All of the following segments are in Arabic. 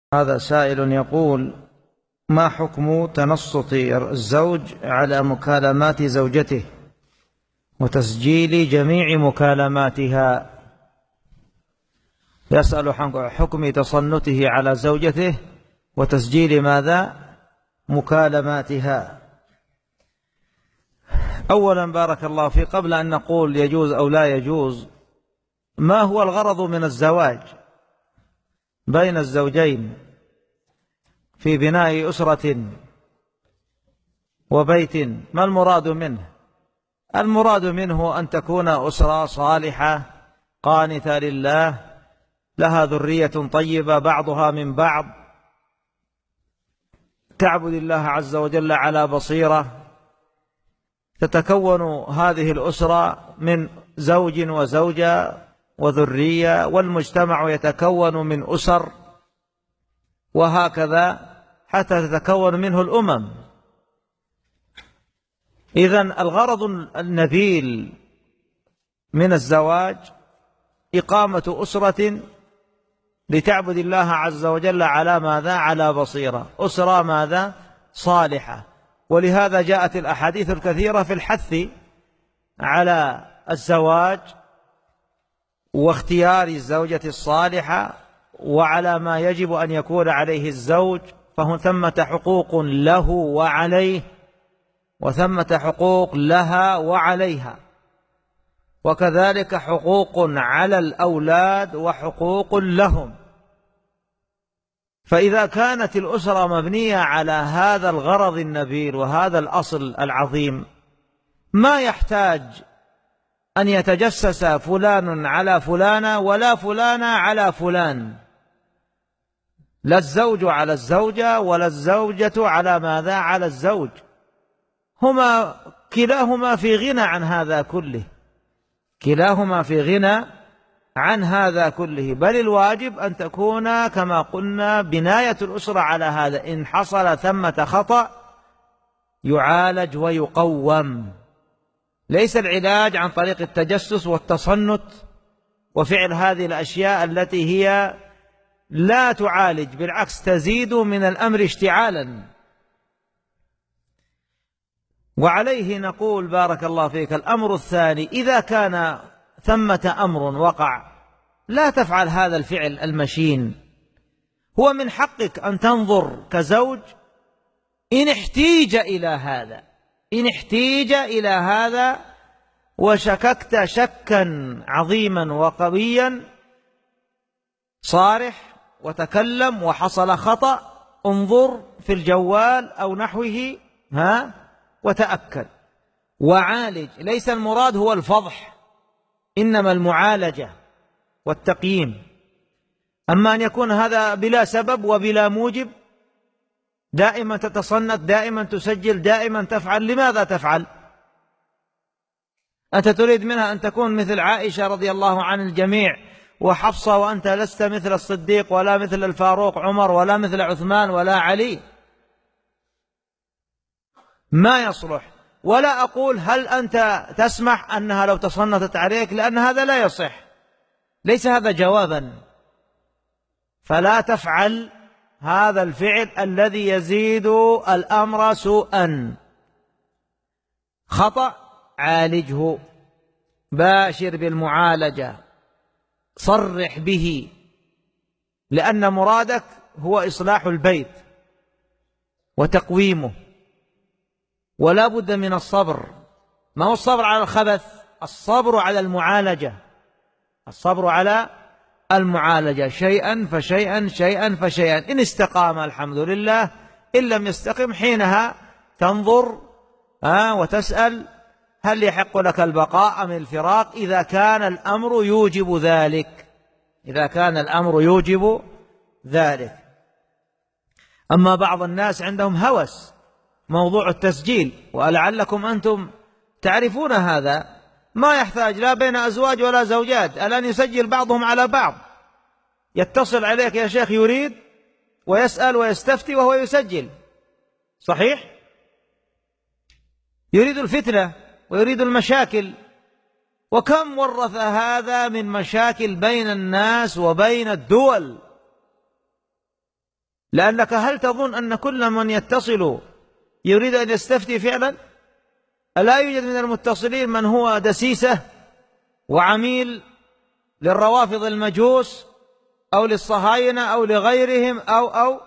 هذا سائل يقول: ما حكم تنصت الزوج على مكالمات زوجته وتسجيل جميع مكالماتها؟ يسأل عن حكم تصنته على زوجته وتسجيل ماذا؟ مكالماتها. أولا بارك الله فيك، قبل أن نقول يجوز أو لا يجوز، ما هو الغرض من الزواج بين الزوجين في بناء أسرة وبيت؟ ما المراد منه؟ المراد منه أن تكون أسرة صالحة قانتة لله، لها ذرية طيبة بعضها من بعض، تعبد الله عز وجل على بصيرة، تتكون هذه الأسرة من زوج وزوجة وذرية، والمجتمع يتكون من أسر، وهكذا حتى تتكون منه الأمم. إذن الغرض النبيل من الزواج إقامة أسرة لتعبد الله عز وجل على ماذا؟ على بصيرة، أسرة ماذا؟ صالحة. ولهذا جاءت الأحاديث الكثيرة في الحث على الزواج واختيار الزوجة الصالحة، وعلى ما يجب أن يكون عليه الزوج، ثمة حقوق له وعليه، وثمة حقوق لها وعليها، وكذلك حقوق على الأولاد وحقوق لهم. فإذا كانت الأسرة مبنية على هذا الغرض النبيل وهذا الأصل العظيم، ما يحتاج أن يتجسس فلان على فلانة ولا فلانة على فلان، لا الزوج على الزوجة ولا الزوجة على ماذا؟ على الزوج. هما كلاهما في غنى عن هذا كله، كلاهما في غنى عن هذا كله، بل الواجب أن تكون كما قلنا بناية الأسرة على هذا. إن حصل ثمة خطأ يعالج ويقوم، ليس العلاج عن طريق التجسس والتصنت وفعل هذه الأشياء التي هي لا تعالج، بالعكس تزيد من الأمر اشتعالا. وعليه نقول بارك الله فيك، الأمر الثاني: إذا كان ثمة أمر وقع، لا تفعل هذا الفعل المشين. هو من حقك أن تنظر كزوج إن احتيج إلى هذا، إن احتيج إلى هذا وشككت شكا عظيما وقويا، صارح وتكلم، وحصل خطأ انظر في الجوال أو نحوه وتأكد وعالج. ليس المراد هو الفضح، إنما المعالجة والتقييم. أما أن يكون هذا بلا سبب وبلا موجب، دائما تتصنت، دائما تسجل، دائما تفعل، لماذا تفعل؟ أنت تريد منها أن تكون مثل عائشة رضي الله عن الجميع وحفصة، وأنت لست مثل الصديق ولا مثل الفاروق عمر ولا مثل عثمان ولا علي. ما يصلح. ولا أقول هل أنت تسمح أنها لو تصنتت عليك، لأن هذا لا يصح، ليس هذا جوابا. فلا تفعل هذا الفعل الذي يزيد الأمر سوءا. خطأ عالجه، باشر بالمعالجة، صرح به، لأن مرادك هو إصلاح البيت وتقويمه. ولا بد من الصبر. ما هو الصبر على الخبث؟ الصبر على المعالجة، الصبر على المعالجة، شيئا فشيئا، شيئا فشيئا. إن استقام الحمد لله، إن لم يستقم حينها تنظر وتسأل هل يحق لك البقاء أم الفراق، إذا كان الأمر يوجب ذلك، إذا كان الأمر يوجب ذلك. أما بعض الناس عندهم هوس موضوع التسجيل، ولعلكم أنتم تعرفون هذا، ما يحتاج لا بين أزواج ولا زوجات، الآن يسجل بعضهم على بعض، يتصل عليك يا شيخ يريد ويسأل ويستفتي وهو يسجل. صحيح؟ يريد الفتنة ويريد المشاكل. وكم ورث هذا من مشاكل بين الناس وبين الدول. لأنك هل تظن أن كل من يتصل يريد أن يستفتي فعلا؟ ألا يوجد من المتصلين من هو دسيسة وعميل للروافض المجوس أو للصهاينة أو لغيرهم أو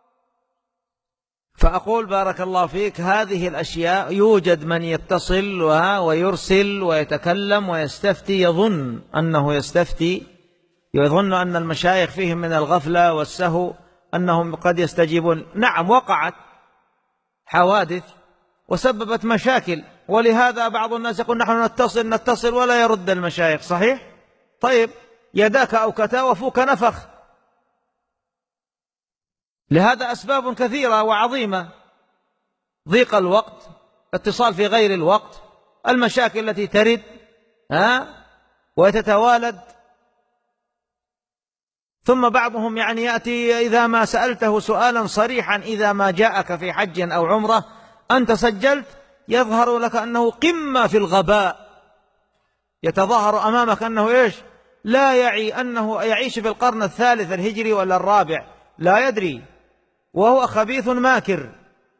فأقول بارك الله فيك هذه الأشياء يوجد من يتصل ويرسل ويتكلم ويستفتي يظن أنه يستفتي، يظن أن المشايخ فيهم من الغفلة والسهو أنهم قد يستجيبون. نعم وقعت حوادث وسببت مشاكل، ولهذا بعض الناس يقول نحن نتصل ولا يرد المشايخ. صحيح؟ طيب يداك أوكتا وفوك نفخ. لهذا أسباب كثيرة وعظيمة: ضيق الوقت، اتصال في غير الوقت، المشاكل التي ترد وتتوالد. ثم بعضهم يأتي إذا ما سألته سؤالا صريحا، إذا ما جاءك في حج أو عمرة أنت سجلت، يظهر لك أنه قمة في الغباء، يتظاهر أمامك أنه لا يعي أنه يعيش في القرن الثالث الهجري ولا الرابع، لا يدري، وهو خبيث ماكر.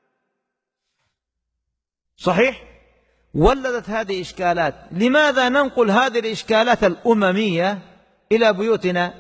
صحيح؟ ولدت هذه إشكالات. لماذا ننقل هذه الإشكالات الأممية إلى بيوتنا؟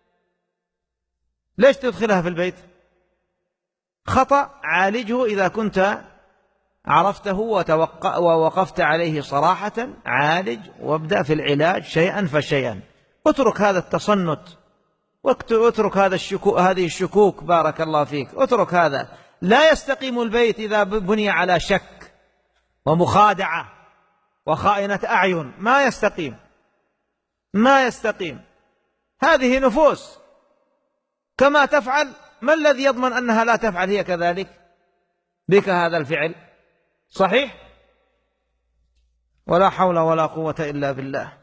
ليش تدخلها في البيت؟ خطأ عالجه إذا كنت عرفته ووقفت عليه صراحة. عالج وابدأ في العلاج شيئا فشيئا. اترك هذا التصنت، واترك هذه الشكوك، بارك الله فيك، اترك هذا. لا يستقيم البيت إذا بني على شك ومخادعة وخائنة أعين، ما يستقيم. هذه نفوس كما تفعل، ما الذي يضمن أنها لا تفعل هي كذلك بك هذا الفعل؟ صحيح؟ ولا حول ولا قوة إلا بالله.